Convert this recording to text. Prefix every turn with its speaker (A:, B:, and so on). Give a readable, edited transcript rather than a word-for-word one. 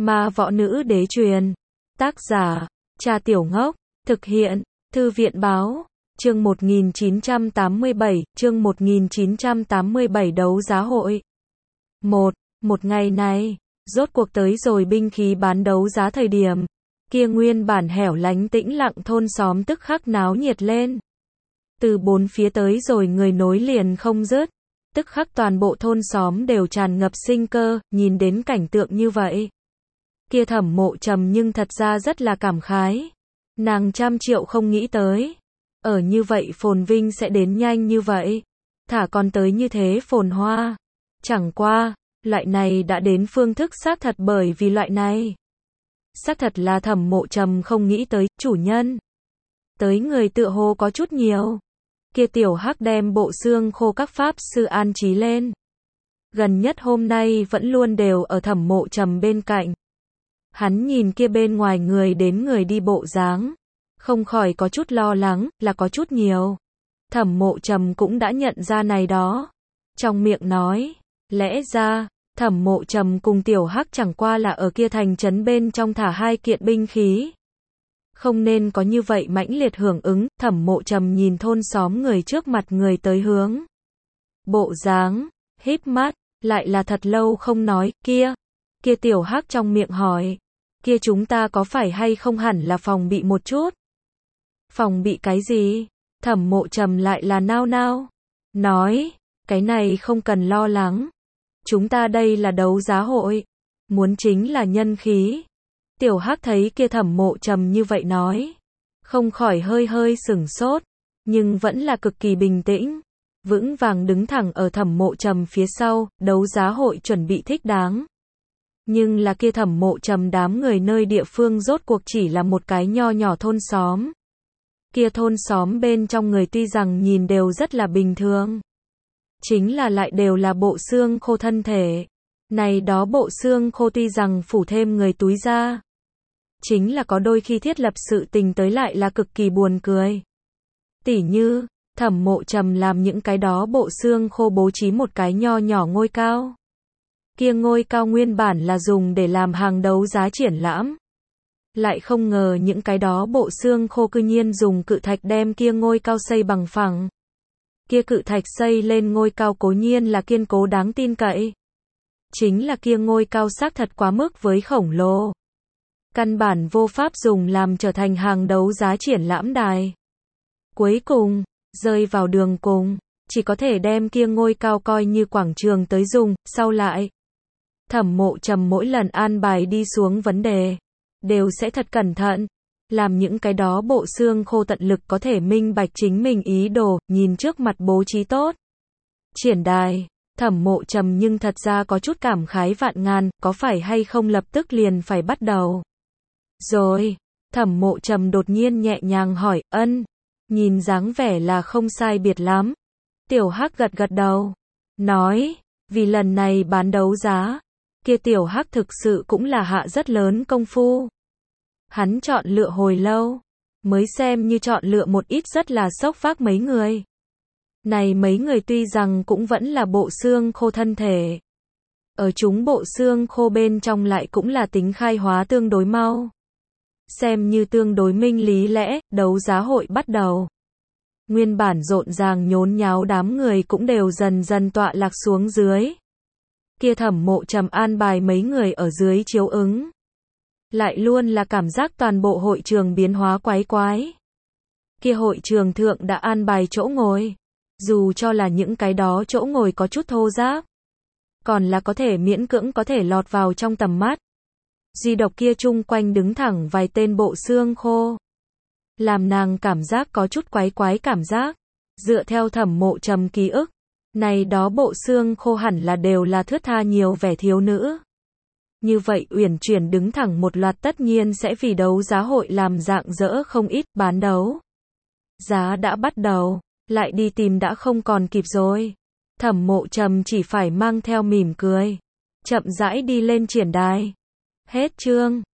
A: Ma võ nữ đế truyền. Tác giả, Cha Tiểu Ngốc. Thực hiện, Thư viện báo. Chương 1987, đấu giá hội. Một ngày này, rốt cuộc tới rồi binh khí bán đấu giá thời điểm. Kia nguyên bản hẻo lánh tĩnh lặng thôn xóm tức khắc náo nhiệt lên. Từ bốn phía tới rồi người nối liền không dứt. Tức khắc toàn bộ thôn xóm đều tràn ngập sinh cơ, nhìn đến cảnh tượng như vậy. Kia Thẩm Mộ Trầm nhưng thật ra rất là cảm khái. Nàng trăm triệu không nghĩ tới. Ở như vậy phồn vinh sẽ đến nhanh như vậy. Thả còn tới như thế phồn hoa. Chẳng qua, loại này đã đến phương thức xác thật bởi vì loại này. Xác thật là Thẩm Mộ Trầm không nghĩ tới, chủ nhân. Tới người tựa hồ có chút nhiều. Kia Tiểu Hắc đem bộ xương khô các pháp sư an trí lên. Gần nhất hôm nay vẫn luôn đều ở Thẩm Mộ Trầm bên cạnh. Hắn nhìn kia bên ngoài người đến người đi bộ dáng, không khỏi có chút lo lắng, là có chút nhiều. Thẩm Mộ Trầm cũng đã nhận ra này đó. Trong miệng nói, lẽ ra, Thẩm Mộ Trầm cùng Tiểu Hắc chẳng qua là ở kia thành trấn bên trong thả hai kiện binh khí. Không nên có như vậy mãnh liệt hưởng ứng. Thẩm Mộ Trầm nhìn thôn xóm người trước mặt người tới hướng. Bộ dáng, híp mắt, lại là thật lâu không nói, kia Tiểu Hắc trong miệng hỏi, kia chúng ta có phải hay không hẳn là phòng bị một chút? Phòng bị cái gì? Thẩm Mộ Trầm lại là nao nao, nói, cái này không cần lo lắng. Chúng ta đây là đấu giá hội, muốn chính là nhân khí. Tiểu Hắc thấy kia Thẩm Mộ Trầm như vậy nói, không khỏi hơi sửng sốt, nhưng vẫn là cực kỳ bình tĩnh, vững vàng đứng thẳng ở Thẩm Mộ Trầm phía sau. Đấu giá hội chuẩn bị thích đáng. Nhưng là kia Thẩm Mộ Trầm đám người nơi địa phương rốt cuộc chỉ là một cái nho nhỏ thôn xóm. Kia thôn xóm bên trong người tuy rằng nhìn đều rất là bình thường, chính là lại đều là bộ xương khô thân thể. Này đó bộ xương khô tuy rằng phủ thêm người túi ra, chính là có đôi khi thiết lập sự tình tới lại là cực kỳ buồn cười. Tỉ như, Thẩm Mộ Trầm làm những cái đó bộ xương khô bố trí một cái nho nhỏ ngôi cao. Kia ngôi cao nguyên bản là dùng để làm hàng đấu giá triển lãm. Lại không ngờ những cái đó bộ xương khô cư nhiên dùng cự thạch đem kia ngôi cao xây bằng phẳng. Kia cự thạch xây lên ngôi cao cố nhiên là kiên cố đáng tin cậy. Chính là kia ngôi cao xác thật quá mức với khổng lồ. Căn bản vô pháp dùng làm trở thành hàng đấu giá triển lãm đài. Cuối cùng, rơi vào đường cùng, chỉ có thể đem kia ngôi cao coi như quảng trường tới dùng. Sau lại, Thẩm Mộ Trầm mỗi lần an bài đi xuống vấn đề, đều sẽ thật cẩn thận, làm những cái đó bộ xương khô tận lực có thể minh bạch chính mình ý đồ, nhìn trước mặt bố trí tốt. Triển đài, Thẩm Mộ Trầm nhưng thật ra có chút cảm khái vạn ngàn, có phải hay không lập tức liền phải bắt đầu. Rồi, Thẩm Mộ Trầm đột nhiên nhẹ nhàng hỏi, nhìn dáng vẻ là không sai biệt lắm. Tiểu Hắc gật gật đầu, nói, vì lần này bán đấu giá, kia Tiểu Hắc thực sự cũng là hạ rất lớn công phu. Hắn chọn lựa hồi lâu, mới xem như chọn lựa một ít rất là sốc phác mấy người. Này mấy người tuy rằng cũng vẫn là bộ xương khô thân thể. Ở chúng bộ xương khô bên trong lại cũng là tính khai hóa tương đối mau. Xem như tương đối minh lý lẽ, đấu giá hội bắt đầu. Nguyên bản rộn ràng nhốn nháo đám người cũng đều dần dần tọa lạc xuống dưới. Kia Thẩm Mộ Trầm an bài mấy người ở dưới chiếu ứng. Lại luôn là cảm giác toàn bộ hội trường biến hóa quái quái. Kia hội trường thượng đã an bài chỗ ngồi. Dù cho là những cái đó chỗ ngồi có chút thô ráp, còn là có thể miễn cưỡng có thể lọt vào trong tầm mắt. Duy độc kia chung quanh đứng thẳng vài tên bộ xương khô, làm nàng cảm giác có chút quái quái cảm giác. Dựa theo Thẩm Mộ Trầm ký ức, này đó bộ xương khô hẳn là đều là thướt tha nhiều vẻ thiếu nữ. Như vậy uyển chuyển đứng thẳng một loạt tất nhiên sẽ vì đấu giá hội làm rạng rỡ không ít. Bán đấu giá đã bắt đầu, lại đi tìm đã không còn kịp rồi. Thẩm Mộ Trầm chỉ phải mang theo mỉm cười, chậm rãi đi lên triển đài. Hết chương.